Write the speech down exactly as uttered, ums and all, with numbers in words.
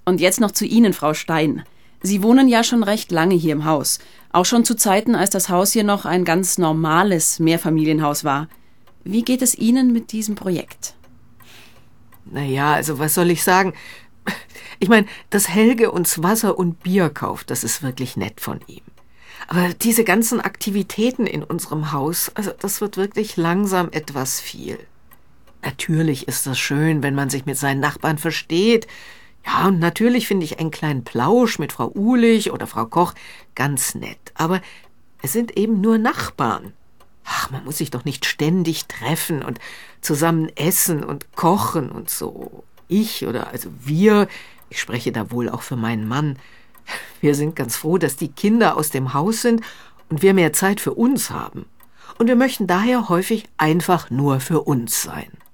Und jetzt noch zu Ihnen, Frau Stein. Sie wohnen ja schon recht lange hier im Haus. Auch schon zu Zeiten, als das Haus hier noch ein ganz normales Mehrfamilienhaus war. Wie geht es Ihnen mit diesem Projekt? Naja, also was soll ich sagen? Ich meine, dass Helge uns Wasser und Bier kauft, das ist wirklich nett von ihm. Aber diese ganzen Aktivitäten in unserem Haus, also das wird wirklich langsam etwas viel. Natürlich ist es schön, wenn man sich mit seinen Nachbarn versteht. Ja, und natürlich finde ich einen kleinen Plausch mit Frau Uhlich oder Frau Koch ganz nett. Aber es sind eben nur Nachbarn. Ach, man muss sich doch nicht ständig treffen und zusammen essen und kochen und so. Ich oder also wir, ich spreche da wohl auch für meinen Mann, wir sind ganz froh, dass die Kinder aus dem Haus sind und wir mehr Zeit für uns haben. Und wir möchten daher häufig einfach nur für uns sein.